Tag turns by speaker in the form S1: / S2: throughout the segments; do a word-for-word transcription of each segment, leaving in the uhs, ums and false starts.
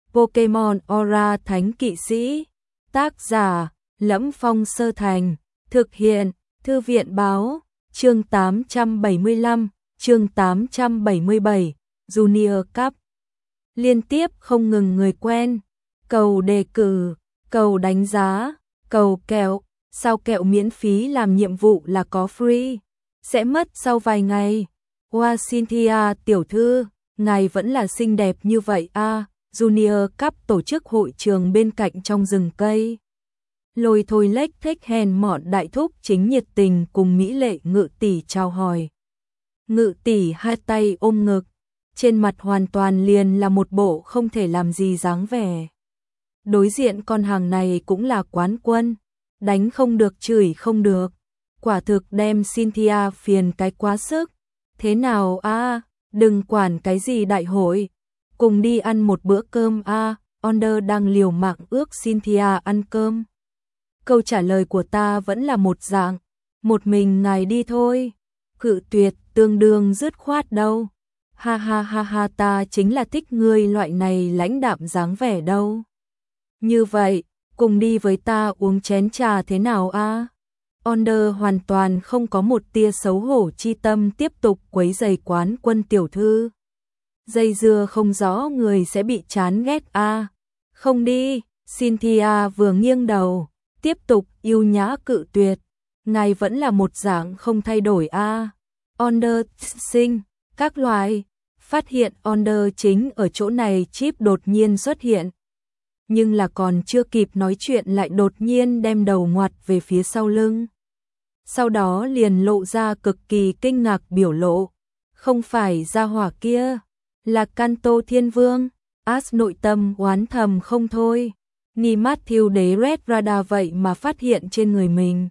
S1: Pokemon Aura Thánh Kỵ Sĩ. Tác giả Lẫm Phong Sơ Thành. Thực hiện Thư viện Báo. Chương tám trăm bảy mươi lăm, chương tám trăm bảy mươi bảy, Junior Cup. Liên tiếp không ngừng người quen, cầu đề cử, cầu đánh giá, cầu kẹo, sao kẹo miễn phí làm nhiệm vụ là có free, sẽ mất sau vài ngày. Wow, Cynthia tiểu thư, ngài vẫn là xinh đẹp như vậy a. À, Junior Cup tổ chức hội trường bên cạnh trong rừng cây. Lôi thôi lếch thếch hèn mọn đại thúc chính nhiệt tình cùng mỹ lệ Ngự tỷ chào hỏi. Ngự tỷ hai tay ôm ngực, trên mặt hoàn toàn liền là một bộ không thể làm gì dáng vẻ. Đối diện con hàng này cũng là quán quân, đánh không được chửi không được, quả thực đem Cynthia phiền cái quá sức. Thế nào a, à, đừng quản cái gì đại hội, cùng đi ăn một bữa cơm a. À, Onder đang liều mạng ước Cynthia ăn cơm. Câu trả lời của ta vẫn là một dạng, một mình ngài đi thôi. Cự tuyệt tương đương dứt khoát đâu. Ha ha ha ha, ta chính là thích ngươi loại này lãnh đạm dáng vẻ đâu. Như vậy, cùng đi với ta uống chén trà thế nào a? À? Onder hoàn toàn không có một tia xấu hổ chi tâm tiếp tục quấy rầy quán quân tiểu thư. Dây dưa không rõ người sẽ bị chán ghét a. À? Không đi, Cynthia vừa nghiêng đầu, tiếp tục yêu nhã cự tuyệt. Ngài vẫn là một dạng không thay đổi a. À? Onder sinh, các loài. Phát hiện Onder chính ở chỗ này, Chip đột nhiên xuất hiện. Nhưng là còn chưa kịp nói chuyện lại đột nhiên đem đầu ngoặt về phía sau lưng. Sau đó liền lộ ra cực kỳ kinh ngạc biểu lộ. Không phải gia hỏa kia, là Kanto Thiên Vương. As nội tâm oán thầm không thôi. Ni Matthew đế Red Radar vậy mà phát hiện trên người mình.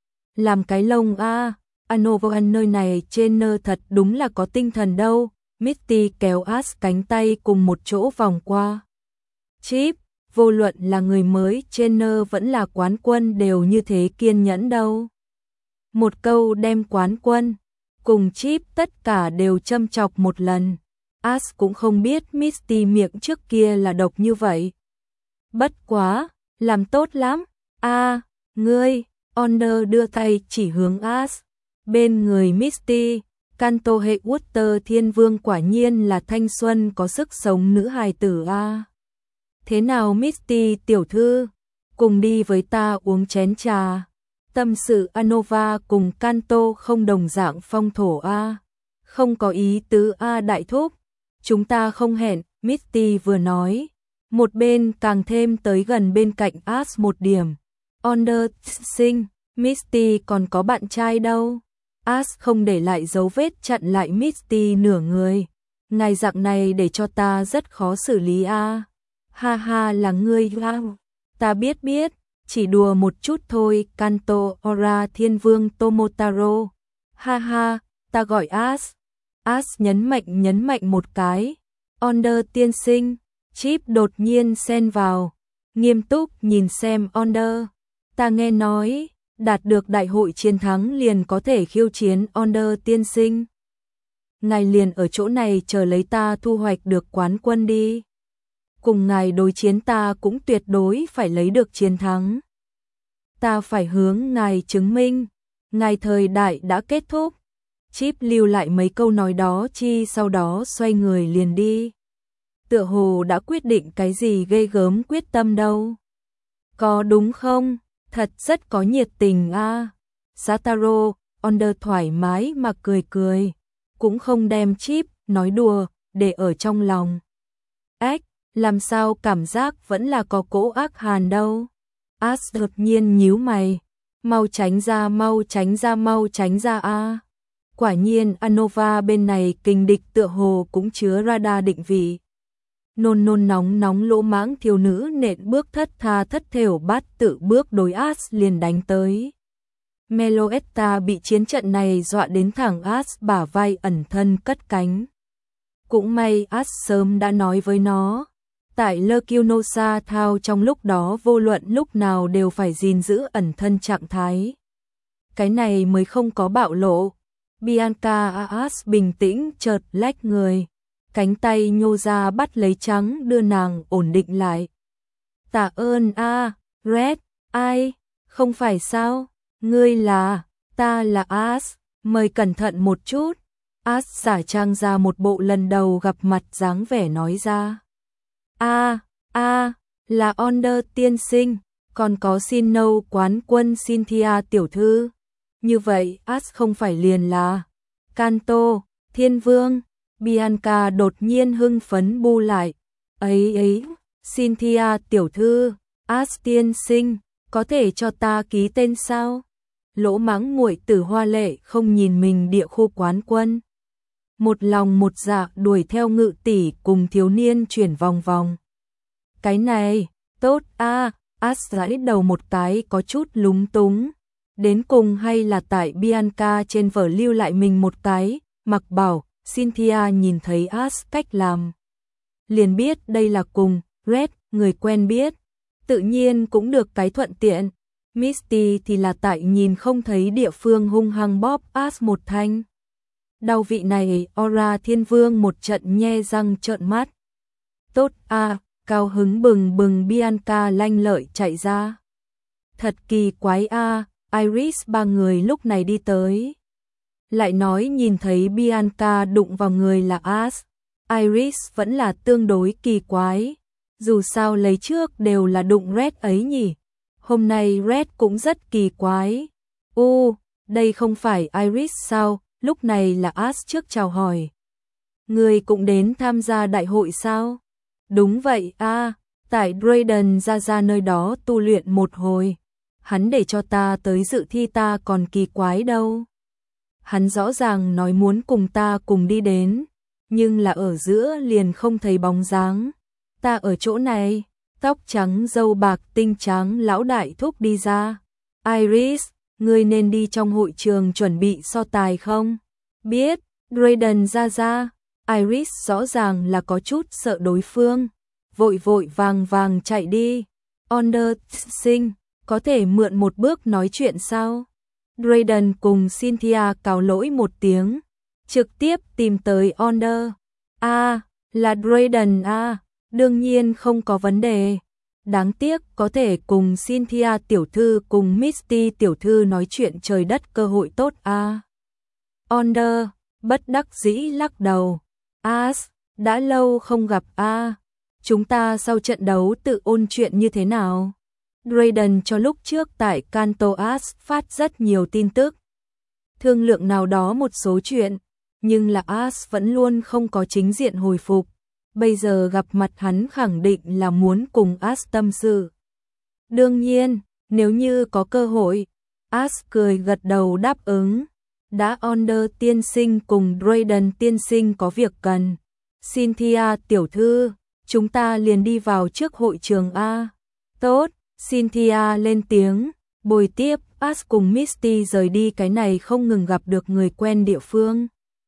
S1: Làm cái lông a, Anovan nơi này trên nơ thật đúng là có tinh thần đâu. Misty kéo As cánh tay cùng một chỗ vòng qua. Chip, vô luận là người mới trên nơ vẫn là quán quân đều như thế kiên nhẫn đâu. Một câu đem quán quân cùng Chip tất cả đều châm chọc một lần. As cũng không biết Misty miệng trước kia là độc như vậy. Bất quá, làm tốt lắm. A, à, ngươi, Onder đưa tay chỉ hướng As. Bên người Misty, Kanto hệ Water Thiên Vương quả nhiên là thanh xuân có sức sống nữ hài tử a. À. Thế nào Misty tiểu thư, cùng đi với ta uống chén trà. Tâm sự Anova cùng Kanto không đồng dạng phong thổ a. À. Không có ý tứ a à đại thúc. Chúng ta không hẹn, Misty vừa nói. Một bên càng thêm tới gần bên cạnh As một điểm. Onder sinh, Misty còn có bạn trai đâu. As không để lại dấu vết chặn lại Misty nửa người. Ngài dạng này để cho ta rất khó xử lý a. À. Ha ha, là ngươi a. Ta biết biết, chỉ đùa một chút thôi. Kanto Aura Thiên Vương Tomotaro. Ha ha, ta gọi As. As nhấn mạnh nhấn mạnh một cái. Onder tiên sinh. Chip đột nhiên xen vào, nghiêm túc nhìn xem Onder. Ta nghe nói, đạt được đại hội chiến thắng liền có thể khiêu chiến Onder tiên sinh. Ngài liền ở chỗ này chờ lấy ta thu hoạch được quán quân đi. Cùng ngài đối chiến ta cũng tuyệt đối phải lấy được chiến thắng. Ta phải hướng ngài chứng minh, ngài thời đại đã kết thúc. Chip lưu lại mấy câu nói đó chi sau đó xoay người liền đi. Tựa hồ đã quyết định cái gì ghê gớm quyết tâm đâu. Có đúng không? Thật rất có nhiệt tình a. À. Sataro, Onder thoải mái mà cười cười, cũng không đem Chip nói đùa để ở trong lòng. Ếch, làm sao cảm giác vẫn là có cỗ ác hàn đâu. As đột nhiên nhíu mày, mau tránh ra, mau tránh ra, mau tránh ra a. À. Quả nhiên Anova bên này kình địch tựa hồ cũng chứa radar định vị. Nôn nôn nóng nóng lỗ mãng thiếu nữ nện bước thất tha thất thểu bát tự bước đối As liền đánh tới. Meloetta bị chiến trận này dọa đến thẳng As bả vai ẩn thân cất cánh. Cũng may As sớm đã nói với nó, tại Lekyunosa thao trong lúc đó vô luận lúc nào đều phải gìn giữ ẩn thân trạng thái. Cái này mới không có bạo lộ. Bianca As bình tĩnh chợt lách người. cánh tay nhô ra bắt lấy trắng đưa nàng ổn định lại. Tạ ơn a, à, Red, ai, không phải sao, ngươi là, ta là As, mời cẩn thận một chút. As giả trang ra một bộ lần đầu gặp mặt dáng vẻ nói ra. A, a, là Onder tiên sinh, còn có xin nâu quán quân Cynthia tiểu thư. Như vậy As không phải liền là Kanto, Thiên Vương. Bianca đột nhiên hưng phấn bu lại. Ấy ấy, Cynthia tiểu thư, As tiên sinh, có thể cho ta ký tên sao? Lỗ mãng muội tử hoa lệ không nhìn mình địa khu quán quân. Một lòng một dạ đuổi theo ngự tỷ cùng thiếu niên chuyển vòng vòng. Cái này, tốt a, à, As gãi đầu một cái có chút lúng túng. Đến cùng hay là tại Bianca trên vở lưu lại mình một cái, mặc bảo, Cynthia nhìn thấy As cách làm. Liền biết đây là cùng, Red, người quen biết. Tự nhiên cũng được cái thuận tiện. Misty thì là tại nhìn không thấy địa phương hung hăng bóp As một thanh. Đau vị này, Aura Thiên Vương một trận nhe răng trợn mắt. Tốt a, à, cao hứng bừng bừng Bianca lanh lợi chạy ra. Thật kỳ quái a, à, Iris ba người lúc này đi tới. Lại nói nhìn thấy Bianca đụng vào người là As. Iris vẫn là tương đối kỳ quái. Dù sao lấy trước đều là đụng Red ấy nhỉ. Hôm nay Red cũng rất kỳ quái. Ô, đây không phải Iris sao? Lúc này là As trước chào hỏi. Người cũng đến tham gia đại hội sao? Đúng vậy a, à, tại Drayden ra ra nơi đó tu luyện một hồi. Hắn để cho ta tới dự thi ta còn kỳ quái đâu. Hắn rõ ràng nói muốn cùng ta cùng đi đến, nhưng là ở giữa liền không thấy bóng dáng. Ta ở chỗ này, tóc trắng râu bạc tinh trắng lão đại thúc đi ra. Iris, ngươi nên đi trong hội trường chuẩn bị so tài không? Biết, Drayden ra ra. Iris rõ ràng là có chút sợ đối phương. Vội vội vàng vàng chạy đi. Onder sinh, có thể mượn một bước nói chuyện sao? Drayden cùng Cynthia cáo lỗi một tiếng. Trực tiếp tìm tới Onder. A, à, là Drayden a, à, đương nhiên không có vấn đề. Đáng tiếc có thể cùng Cynthia tiểu thư cùng Misty tiểu thư nói chuyện trời đất cơ hội tốt a. À. Onder, bất đắc dĩ lắc đầu. As, đã lâu không gặp a. À. Chúng ta sau trận đấu tự ôn chuyện như thế nào? Drayden cho lúc trước tại Kanto As phát rất nhiều tin tức. Thương lượng nào đó một số chuyện, nhưng là As vẫn luôn không có chính diện hồi phục. Bây giờ gặp mặt hắn khẳng định là muốn cùng As tâm sự. Đương nhiên, nếu như có cơ hội, As cười gật đầu đáp ứng. Đã Onder tiên sinh cùng Drayden tiên sinh có việc cần. Cynthia tiểu thư, chúng ta liền đi vào trước hội trường A. Tốt, Cynthia lên tiếng, bồi tiếp As cùng Misty rời đi cái này không ngừng gặp được người quen địa phương.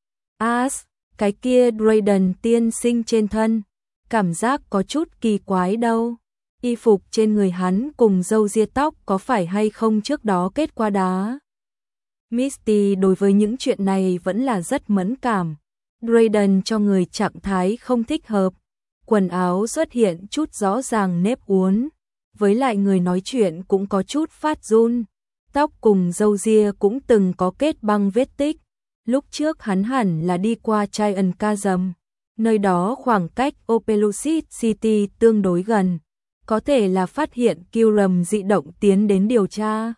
S1: As, cái kia Drayden tiên sinh trên thân, cảm giác có chút kỳ quái đâu. Y phục trên người hắn cùng râu ria tóc có phải hay không trước đó kết qua đá. Misty đối với những chuyện này vẫn là rất mẫn cảm. Drayden cho người trạng thái không thích hợp. Quần áo xuất hiện chút rõ ràng nếp uốn. Với lại người nói chuyện cũng có chút phát run. Tóc cùng râu ria cũng từng có kết băng vết tích. Lúc trước hắn hẳn là đi qua Giant Chasm. Nơi đó khoảng cách Opelucid City tương đối gần. Có thể là phát hiện Kyurem dị động tiến đến điều tra.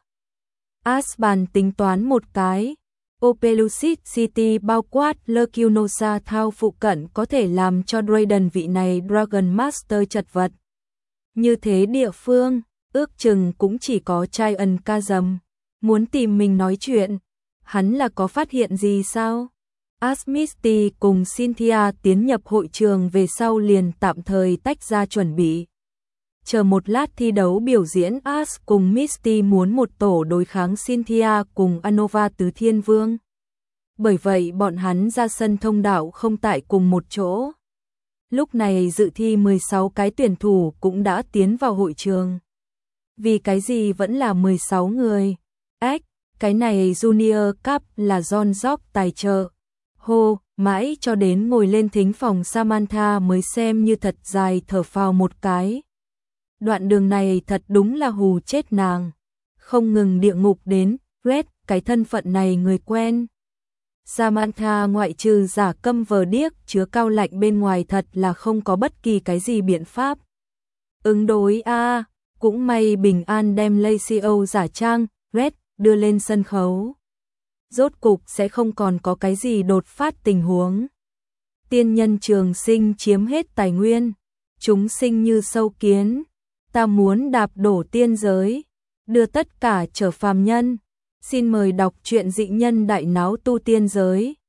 S1: Asban tính toán một cái. Opelucid City bao quát Lecunosa Thao phụ cận có thể làm cho Drayden vị này Dragon Master chật vật. Như thế địa phương, ước chừng cũng chỉ có Giant Chasm. Muốn tìm mình nói chuyện, hắn là có phát hiện gì sao? Asmisty cùng Cynthia tiến nhập hội trường về sau liền tạm thời tách ra chuẩn bị. Chờ một lát thi đấu biểu diễn, As cùng Misty muốn một tổ đối kháng Cynthia cùng Anova Tứ Thiên Vương. Bởi vậy bọn hắn ra sân thông đạo không tại cùng một chỗ. Lúc này dự thi mười sáu cái tuyển thủ cũng đã tiến vào hội trường. Vì cái gì vẫn là mười sáu người? Ếch, cái này Junior Cup là John Jock tài trợ. Hô, mãi cho đến ngồi lên thính phòng Samantha mới xem như thật dài thở phào một cái. Đoạn đường này thật đúng là hù chết nàng. Không ngừng địa ngục đến, Red, cái thân phận này người quen. Samantha ngoại trừ giả câm vờ điếc chứa cao lạnh bên ngoài thật là không có bất kỳ cái gì biện pháp. Ứng đối a à, cũng may bình an đem Lacey giả trang, Red, đưa lên sân khấu. Rốt cục sẽ không còn có cái gì đột phát tình huống. Tiên nhân trường sinh chiếm hết tài nguyên, chúng sinh như sâu kiến, ta muốn đạp đổ tiên giới, đưa tất cả trở phàm nhân. Xin mời đọc truyện Dị Nhân Đại Náo Tu Tiên Giới.